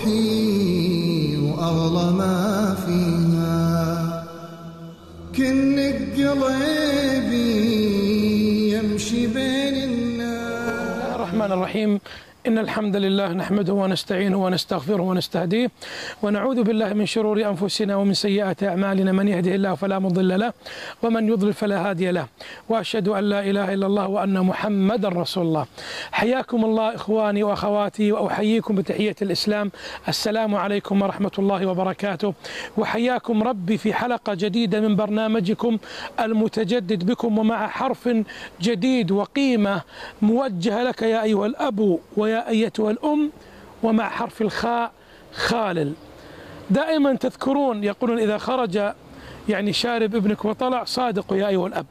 روحي وأغلى ما فيها، كنك قلبي يمشي بين الناس. الرحمن الرحيم. إن الحمد لله نحمده ونستعينه ونستغفره ونستهديه ونعوذ بالله من شرور أنفسنا ومن سيئات أعمالنا، من يهده الله فلا مضل له ومن يضلل فلا هادي له، وأشهد أن لا إله إلا الله وأن محمدا رسول الله. حياكم الله إخواني وأخواتي، وأحييكم بتحية الإسلام، السلام عليكم ورحمة الله وبركاته. وحياكم ربي في حلقة جديدة من برنامجكم المتجدد بكم، ومع حرف جديد وقيمة موجهة لك يا أيها الأب ويا أيتها الأم، ومع حرف الخاء خالل. دائما تذكرون يقولون إذا خرج يعني شارب ابنك وطلع صادق يا أيها الأب.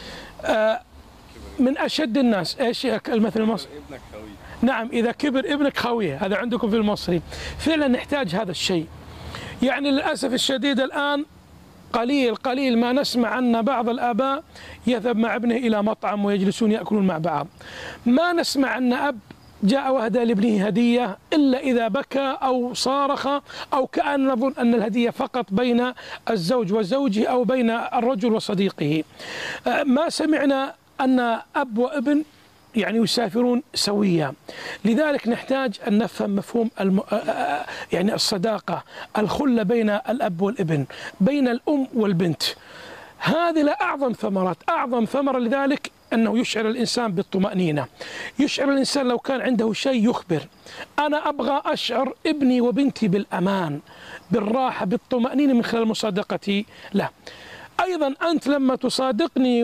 من أشد الناس إيش المثل المصري؟ ابنك خوي. نعم، إذا كبر ابنك خويه، هذا عندكم في المصري. فعلا نحتاج هذا الشيء. يعني للأسف الشديد الآن قليل ما نسمع أن بعض الآباء يذهب مع ابنه إلى مطعم ويجلسون يأكلون مع بعض. ما نسمع أن أب جاء وأهدى لابنه هدية إلا إذا بكى أو صارخ، أو كأن نظن أن الهدية فقط بين الزوج وزوجه أو بين الرجل وصديقه. ما سمعنا أن أب وابن يعني يسافرون سويا. لذلك نحتاج أن نفهم مفهوم يعني الصداقة، الخلة بين الأب والابن، بين الأم والبنت. هذه لأعظم ثمرات، أعظم ثمرة لذلك أنه يشعر الإنسان بالطمأنينة. يشعر الإنسان لو كان عنده شيء يخبر. أنا أبغى أشعر ابني وبنتي بالأمان، بالراحة، بالطمأنينة من خلال مصادقتي له. أيضا أنت لما تصادقني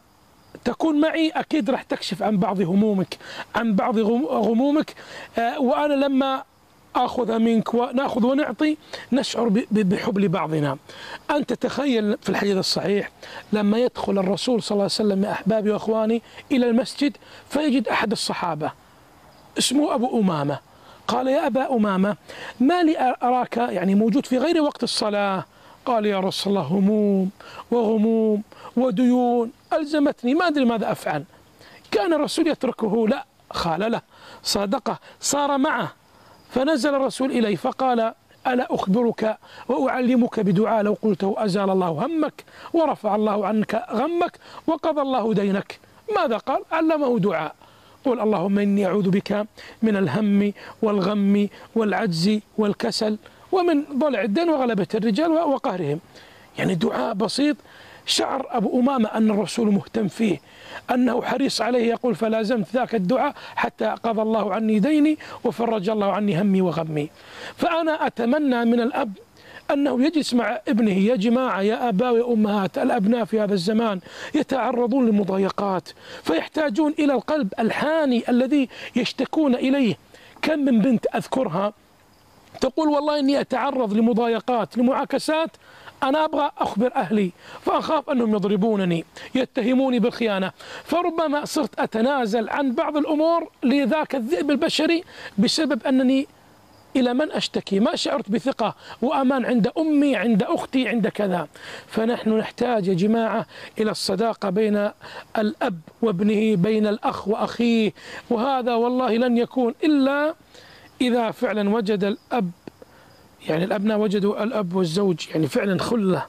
وتكون معي أكيد راح تكشف عن بعض همومك، عن بعض غمومك، وأنا لما أخذ منك ونأخذ ونعطي نشعر بحب لبعضنا. أنت تخيل في الحديث الصحيح لما يدخل الرسول صلى الله عليه وسلم يا أحبابي وأخواني إلى المسجد فيجد أحد الصحابة اسمه أبو أمامة. قال: يا أبا أمامة، ما لي أراك يعني موجود في غير وقت الصلاة؟ قال: يا رسول الله، هموم وغموم وديون ألزمتني، ما أدري ماذا أفعل. كان الرسول يتركه؟ لا، خالله، صادقه، صار معه. فنزل الرسول إليه فقال: ألا أخبرك وأعلمك بدعاء لو قلته أزال الله همك ورفع الله عنك غمك وقضى الله دينك؟ ماذا قال؟ علمه دعاء: قل اللهم إني أعوذ بك من الهم والغم والعجز والكسل ومن ضلع الدين وغلبة الرجال وقهرهم. يعني دعاء بسيط. شعر أبو أمامة أن الرسول مهتم فيه، أنه حريص عليه. يقول: فلازمت ذاك الدعاء حتى قضى الله عني ديني وفرج الله عني همي وغمي. فأنا أتمنى من الأب أنه يجلس مع ابنه. يا جماعة، يا آباء ويا أمهات، الأبناء في هذا الزمان يتعرضون لمضايقات، فيحتاجون إلى القلب الحاني الذي يشتكون إليه. كم من بنت أذكرها تقول: والله إني أتعرض لمضايقات، لمعاكسات، أنا أبغى أخبر أهلي فأخاف أنهم يضربونني، يتهموني بالخيانة، فربما صرت أتنازل عن بعض الأمور لذاك الذئب البشري بسبب أنني إلى من أشتكي؟ ما شعرت بثقة وأمان عند أمي، عند أختي، عند كذا. فنحن نحتاج يا جماعة إلى الصداقة بين الأب وابنه، بين الأخ وأخيه. وهذا والله لن يكون إلا إذا فعلا وجد الأب، يعني الأبناء وجدوا الأب والزوج يعني فعلا خلة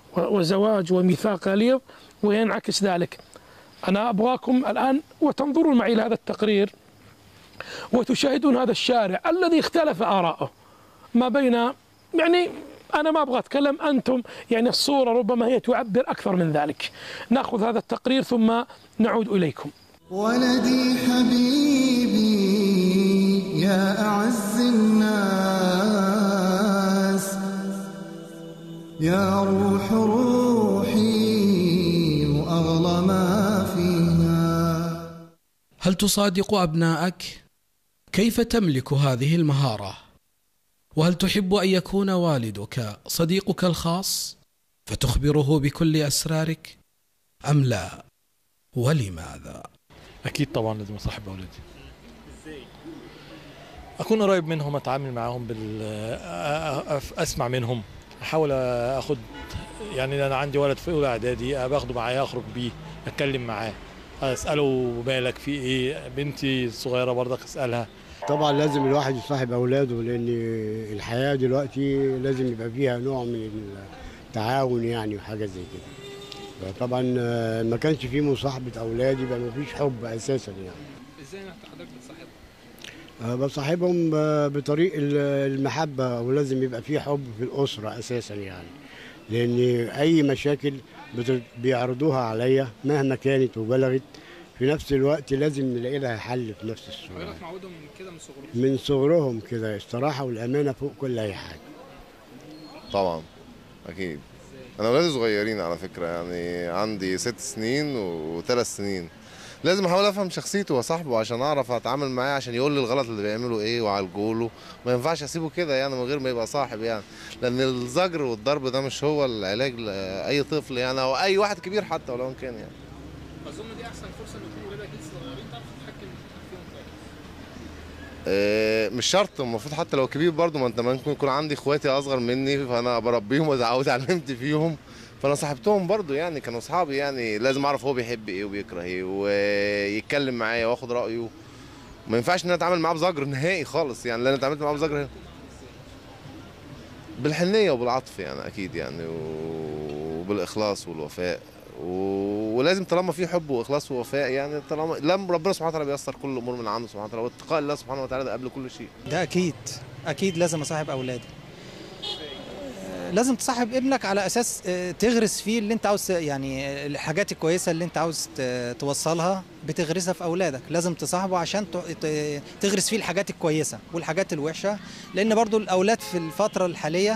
وزواج وميثاق غليظ، وينعكس ذلك. أنا أبغاكم الآن وتنظرون معي إلى هذا التقرير وتشاهدون هذا الشارع الذي اختلف آراءه ما بين، يعني أنا ما أبغى أتكلم، أنتم يعني الصورة ربما هي تعبر أكثر من ذلك. نأخذ هذا التقرير ثم نعود إليكم. ولدي حبيبي يا أعز الناس، يا روح روحي وأغلى ما فيها. هل تصادق أبنائك؟ كيف تملك هذه المهارة؟ وهل تحب أن يكون والدك صديقك الخاص فتخبره بكل أسرارك أم لا؟ ولماذا؟ أكيد طبعا لازم أصاحب أولادي. أكون قريب منهم، أتعامل معهم، أسمع منهم، أحاول أخد، يعني أنا عندي ولد في أولى إعدادي باخده معايا، أخرج بيه، أتكلم معاه، أسأله مالك في إيه. بنتي الصغيرة برضك أسألها، طبعا لازم الواحد يصاحب اولاده، لان الحياه دلوقتي لازم يبقى فيها نوع من التعاون يعني وحاجه زي كده. طبعا ما كانش فيه مصاحبه اولاد يبقى ما فيش حب اساسا يعني. ازاي حضرتك بتصاحبهم؟ بصاحبهم بطريق المحبه، ولازم يبقى فيه حب في الاسره اساسا يعني، لان اي مشاكل بيعرضوها عليا مهما كانت وبلغت، في نفس الوقت لازم نلاقي لها حل في نفس الصورة. حضرتك معودهم من كده من صغرهم؟ من صغرهم كده، الصراحة والأمانة فوق كل أي حاجة. طبعا أكيد. أنا أولادي صغيرين على فكرة، يعني عندي 6 سنين و3 سنين. لازم أحاول أفهم شخصيته وصاحبه عشان أعرف أتعامل معاه، عشان يقول لي الغلط اللي بيعمله إيه وأعالجه. ما ينفعش أسيبه كده يعني من غير ما يبقى صاحب يعني، لأن الزجر والضرب ده مش هو العلاج لأي طفل يعني، أو أي واحد كبير حتى ولو كان يعني. اظن دي احسن فرصه ان يكونوا ولادك لسه صغيرين تعرف تتحكم فيهم كويس. مش شرط، المفروض حتى لو كبير برضه، ما انت ممكن يكون عندي اخواتي اصغر مني فانا بربيهم واتعلمت فيهم، فانا صاحبتهم برضه يعني، كانوا اصحابي يعني. لازم اعرف هو بيحب ايه وبيكره ايه ويتكلم معايا واخد رايه. ما ينفعش ان انا اتعامل معاه بزجر نهائي خالص يعني، لان انا اتعاملت معاه بزجر بالحنيه وبالعطف يعني اكيد يعني، وبالاخلاص والوفاء. ولازم طالما في حب واخلاص ووفاء يعني، طالما ربنا سبحانه وتعالى بيسر كل الامور من عنده سبحانه وتعالى، واتقاء الله سبحانه وتعالى ده قبل كل شيء. ده اكيد لازم اصاحب اولادي. لازم تصاحب ابنك على اساس تغرس فيه اللي انت عاوز، يعني الحاجات الكويسه اللي انت عاوز توصلها بتغرسها في اولادك. لازم تصاحبه عشان تغرس فيه الحاجات الكويسه والحاجات الوحشه، لان برضو الاولاد في الفتره الحاليه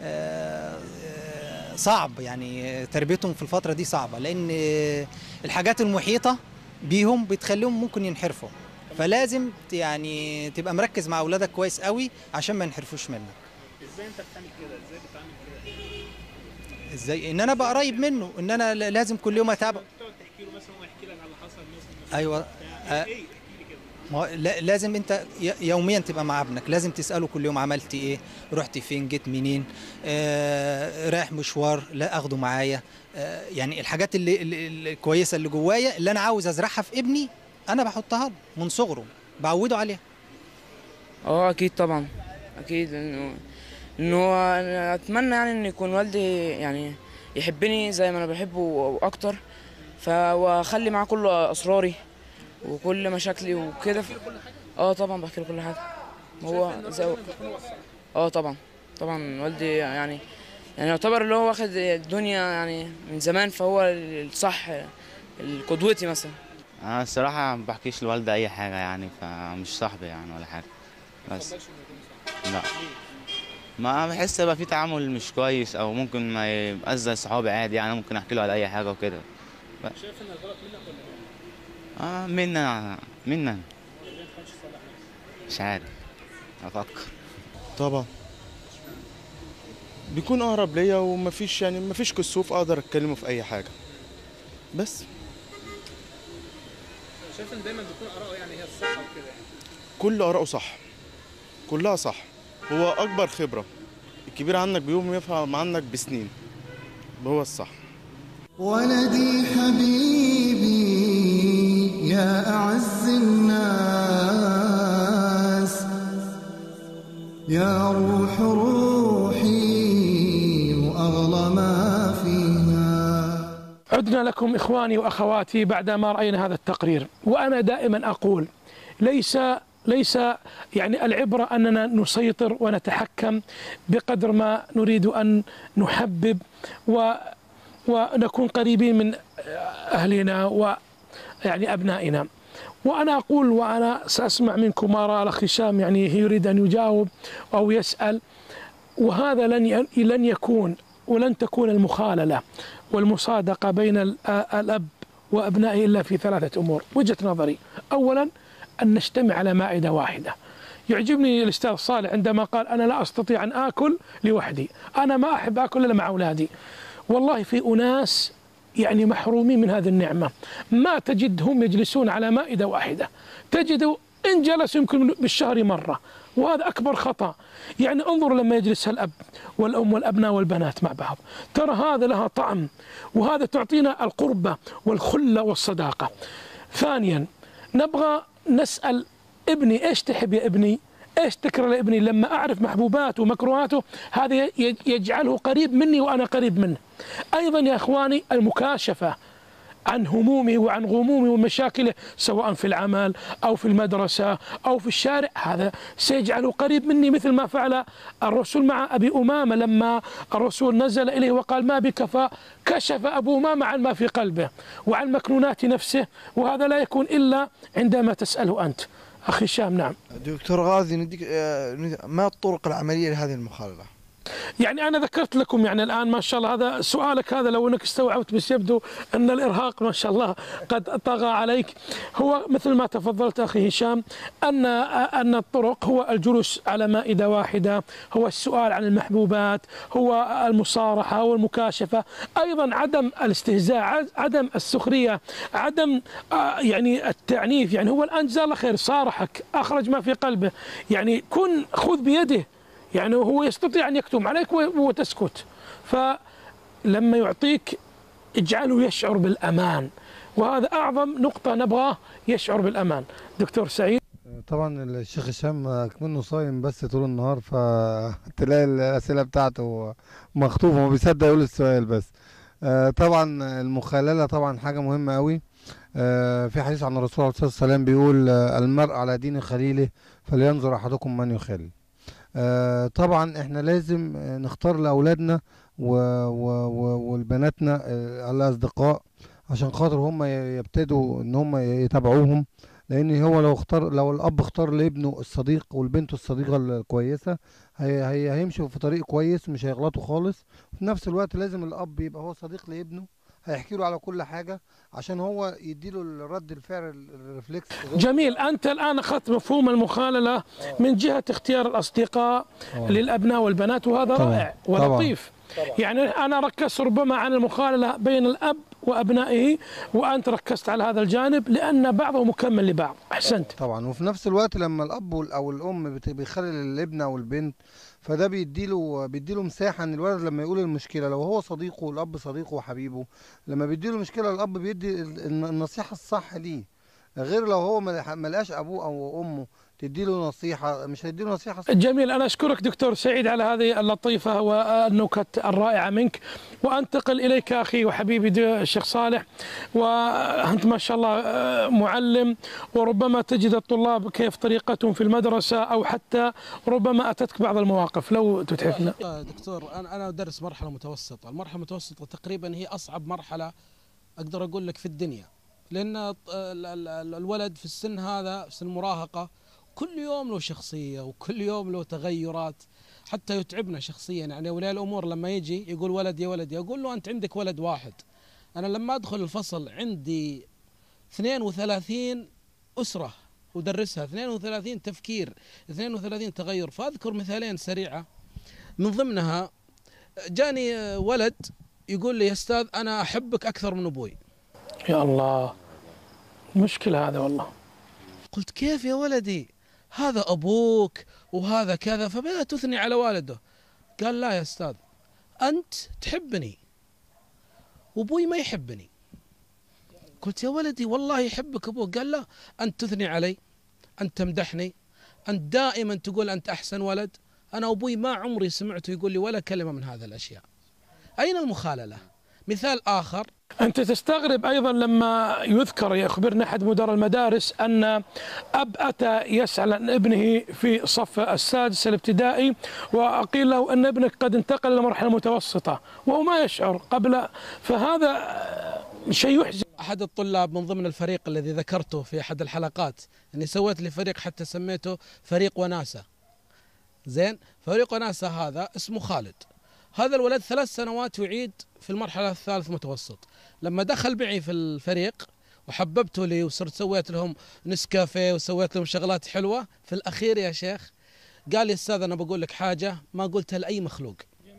صعب يعني تربيتهم في الفترة دي صعبة، لأن الحاجات المحيطة بيهم بتخليهم ممكن ينحرفوا. فلازم يعني تبقى مركز مع أولادك كويس قوي عشان ما ينحرفوش منك. ازاي انت بتعمل كده؟ ازاي بتعمل كده؟ ازاي؟ ان انا بقى قريب منه، ان انا لازم كل يوم اتابع. تقعد تحكي له مثلا ويحكي لك على اللي حصل مثلا. ايوه. لازم انت يوميا تبقى مع ابنك، لازم تساله كل يوم عملت ايه، رحت فين، جيت منين، رايح مشوار، لا اخده معايا. يعني الحاجات اللي الكويسه اللي جوايا اللي انا عاوز ازرعها في ابني انا بحطها له من صغره، بعوده عليها. اكيد طبعا، اكيد انه أنا اتمنى يعني ان يكون والدي يعني يحبني زي ما انا بحبه واكتر، فاخلي معاه كل اسراري وكل مشاكلي وكده. طبعا بحكي له كل حاجه. هو زي طبعا والدي يعني يعتبر اللي هو واخد الدنيا يعني من زمان، فهو الصح قدوتي مثلا. انا الصراحه ما بحكيش لوالدي اي حاجه يعني، فمش صاحبي يعني ولا حاجه. بس لا، ما بحس يبقى في تعامل مش كويس، او ممكن ما يبقاش زي صحابي عادي يعني، ممكن احكي له على اي حاجه وكده. شايف ان الغلط منك ولا منا مش عارف، افكر. طبعا بيكون اقرب ليا، ومفيش يعني مفيش كسوف اقدر اتكلمه في اي حاجه. بس شايف ان دايما بتكون اراءه يعني هي الصح وكده يعني؟ كل اراءه صح، كلها صح. هو اكبر خبره، الكبير عنك بيوم يفهم عنك بسنين، هو الصح. ولدي حبيبي يا أعز الناس، يا روح روحي وأغلى ما فيها. عدنا لكم إخواني وأخواتي بعدما رأينا هذا التقرير. وأنا دائما أقول ليس يعني العبرة أننا نسيطر ونتحكم بقدر ما نريد أن نحبب ونكون قريبين من أهلنا ويعني أبنائنا. وأنا أقول، وأنا سأسمع منكم ما رأى الأخ هشام، يعني يريد أن يجاوب أو يسأل، وهذا لن يكون ولن تكون المخاللة والمصادقة بين الأب وأبنائه إلا في 3 أمور. وجهة نظري: أولا أن نجتمع على مائدة واحدة. يعجبني الأستاذ صالح عندما قال أنا لا أستطيع أن آكل لوحدي، أنا ما أحب آكل إلا مع أولادي. والله في أناس يعني محرومين من هذه النعمة، ما تجدهم يجلسون على مائدة واحدة، تجد إن جلسوا يمكن بالشهر مرة، وهذا أكبر خطأ. يعني انظر لما يجلس الأب والأم والأبناء والبنات مع بعض، ترى هذا لها طعم، وهذا تعطينا القربة والخلة والصداقة. ثانيا نبغى نسأل ابني ايش تحب يا ابني، ايش تكره لابني، لما اعرف محبوباته ومكروهاته هذا يجعله قريب مني وانا قريب منه. ايضا يا اخواني المكاشفه عن همومه وعن غمومه ومشاكله سواء في العمل أو في المدرسة أو في الشارع، هذا سيجعله قريب مني، مثل ما فعل الرسول مع أبي أمامة لما الرسول نزل إليه وقال ما بك، فكشف أبو أمامة عن ما في قلبه وعن مكنونات نفسه، وهذا لا يكون إلا عندما تسأله أنت. أخي هشام. نعم دكتور غازي، نديك ما الطرق العملية لهذه المخالطة؟ يعني أنا ذكرت لكم يعني الآن ما شاء الله هذا سؤالك هذا لو أنك استوعبت، بس يبدو أن الإرهاق ما شاء الله قد طغى عليك. هو مثل ما تفضلت أخي هشام أن الطرق هو الجلوس على مائدة واحدة، هو السؤال عن المحبوبات، هو المصارحة والمكاشفة، أيضا عدم الاستهزاء، عدم السخرية، عدم يعني التعنيف. يعني هو الآن جزاه الله خير صارحك، أخرج ما في قلبه، يعني خذ بيده، يعني هو يستطيع أن يكتم عليك وتسكت، فلما يعطيك اجعله يشعر بالأمان، وهذا أعظم نقطة نبغاه، يشعر بالأمان. دكتور سعيد. طبعا الشيخ هشام منه صايم بس طول النهار، فتلاقي الأسئلة بتاعته مخطوفة، ما بيصدق يقول السؤال بس. طبعا المخاللة طبعا حاجة مهمة قوي. في حديث عن الرسول عليه الصلاة والسلام بيقول المرء على دين خليله فلينظر أحدكم من يخالل. طبعا احنا لازم نختار لأولادنا والبناتنا الأصدقاء عشان خاطر هم يبتدوا ان هم يتابعوهم، لان هو لو الأب اختار لابنه الصديق والبنت الصديقة الكويسة هيمشوا في طريق كويس، مش هيغلطوا خالص. في نفس الوقت لازم الأب يبقى هو صديق لابنه، هيحكي له على كل حاجة عشان هو يديله الرد الفعل الرفلكس. جميل. أنت الآن أخذت مفهوم المخاللة من جهة اختيار الأصدقاء للأبناء والبنات، وهذا رائع ولطيف. يعني أنا ركزت ربما عن المخاللة بين الأب وأبنائه، وأنت ركزت على هذا الجانب لأن بعضه مكمل لبعض. أحسنت. طبعا. وفي نفس الوقت لما الأب أو الأم بيخلل الابن أو البنت، فده بيديله مساحة ان الولد لما يقول المشكلة، لو هو صديقه والأب صديقه وحبيبه، لما بيديله مشكلة الأب بيدي النصيحة الصح ليه، غير لو هو ملقاش أبوه أو أمه تديله نصيحة، مش هيديله نصيحة صح. جميل. أنا أشكرك دكتور سعيد على هذه اللطيفة والنكت الرائعة منك، وأنتقل إليك أخي وحبيبي الشيخ صالح، وأنت ما شاء الله معلم، وربما تجد الطلاب كيف طريقتهم في المدرسة، أو حتى ربما أتتك بعض المواقف، لو تتحفنا. دكتور أنا أدرس مرحلة متوسطة، المرحلة المتوسطة تقريبا هي أصعب مرحلة أقدر أقول لك في الدنيا، لأن الولد في السن هذا، في سن المراهقة، كل يوم له شخصية وكل يوم له تغيرات، حتى يتعبنا شخصيا. يعني أولياء الأمور لما يجي يقول ولد يا ولد، أقول له أنت عندك ولد واحد، أنا لما أدخل الفصل عندي 32 أسرة ودرسها، 32 تفكير، 32 تغير. فأذكر مثالين سريعة، من ضمنها جاني ولد يقول لي يا أستاذ أنا أحبك أكثر من أبوي. يا الله، مشكلة هذا والله. قلت كيف يا ولدي، هذا أبوك وهذا كذا، فبدأت تثني على والده. قال لا يا أستاذ، أنت تحبني وأبوي ما يحبني. قلت يا ولدي والله يحبك أبوك. قال لا، أنت تثني علي، أنت تمدحني، أنت دائما تقول أنت أحسن ولد، أنا أبوي ما عمري سمعته يقول لي ولا كلمة من هذا الأشياء. أين المخاللة؟ مثال آخر، أنت تستغرب أيضا لما يذكر، يخبرنا أحد مدراء المدارس أن أب أتى يسأل عن ابنه في صف السادس الابتدائي، وقيل له أن ابنك قد انتقل إلى مرحلة متوسطة وهو ما يشعر قبل، فهذا شيء يحزن. أحد الطلاب من ضمن الفريق الذي ذكرته في أحد الحلقات، أني سويت لي فريق حتى سميته فريق وناسة. زين، فريق وناسة هذا اسمه خالد. هذا الولد 3 سنوات يعيد في المرحلة الثالث متوسط. لما دخل معي في الفريق وحببته لي وصرت سويت لهم نسكافيه وسويت لهم شغلات حلوة، في الأخير يا شيخ قال لي أستاذ أنا بقول لك حاجة ما قلتها لأي مخلوق.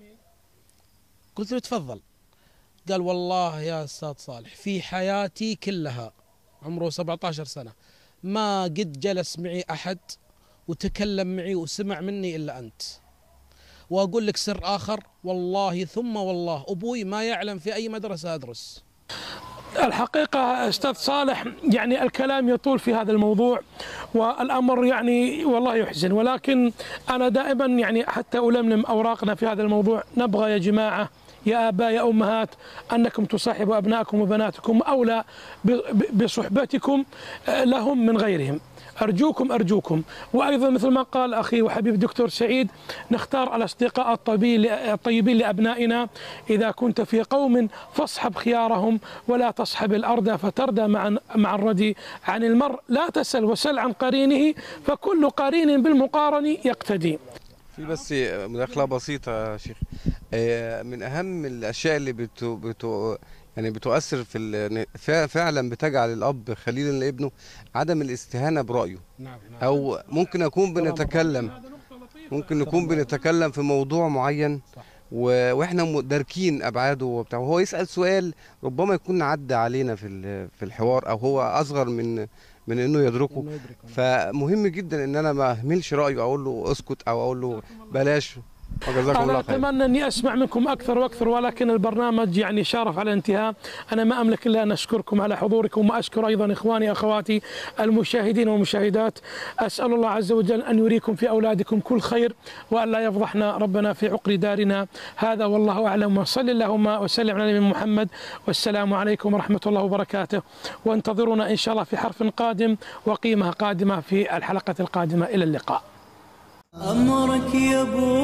قلت له تفضل. قال والله يا أستاذ صالح في حياتي كلها، عمره 17 سنة، ما قد جلس معي أحد وتكلم معي وسمع مني إلا أنت. وأقول لك سر آخر، والله ثم والله أبوي ما يعلم في أي مدرسة أدرس. الحقيقة أستاذ صالح يعني الكلام يطول في هذا الموضوع والأمر يعني والله يحزن، ولكن أنا دائما يعني حتى ألملم أوراقنا في هذا الموضوع. نبغى يا جماعة يا آباء يا أمهات أنكم تصاحبوا أبنائكم وبناتكم أولى بصحبتكم لهم من غيرهم. أرجوكم أرجوكم. وأيضا مثل ما قال أخي وحبيب دكتور سعيد، نختار الأصدقاء الطيبين لأبنائنا. إذا كنت في قوم فاصحب خيارهم ولا تصحب الأرض فتردى مع الردي. عن المرء لا تسل وسل عن قرينه فكل قرين بالمقارن يقتدي. في بس مداخلة بسيطة يا شيخ. من أهم الأشياء اللي يعني بتؤثر فعلا بتجعل الأب خليلا لابنه عدم الاستهانة برأيه. أو ممكن نكون بنتكلم في موضوع معين واحنا داركين ابعاده وبتاع، وهو يسأل سؤال ربما يكون عدى علينا في الحوار، او هو اصغر من انه يدركه. فمهم جدا ان انا ما اهملش رايه، اقول له اسكت او اقول له بلاش. أنا أتمنى أني أسمع منكم أكثر وأكثر، ولكن البرنامج يعني شارف على الانتهاء. أنا ما أملك إلا أن أشكركم على حضوركم، وأشكر أيضا إخواني أخواتي المشاهدين والمشاهدات. أسأل الله عز وجل أن يريكم في أولادكم كل خير، وأن لا يفضحنا ربنا في عقر دارنا. هذا والله أعلم، وصل اللهم وسلم على نبينا محمد، والسلام عليكم ورحمة الله وبركاته. وانتظرونا إن شاء الله في حرف قادم وقيمة قادمة في الحلقة القادمة. إلى اللقاء. أمرك يا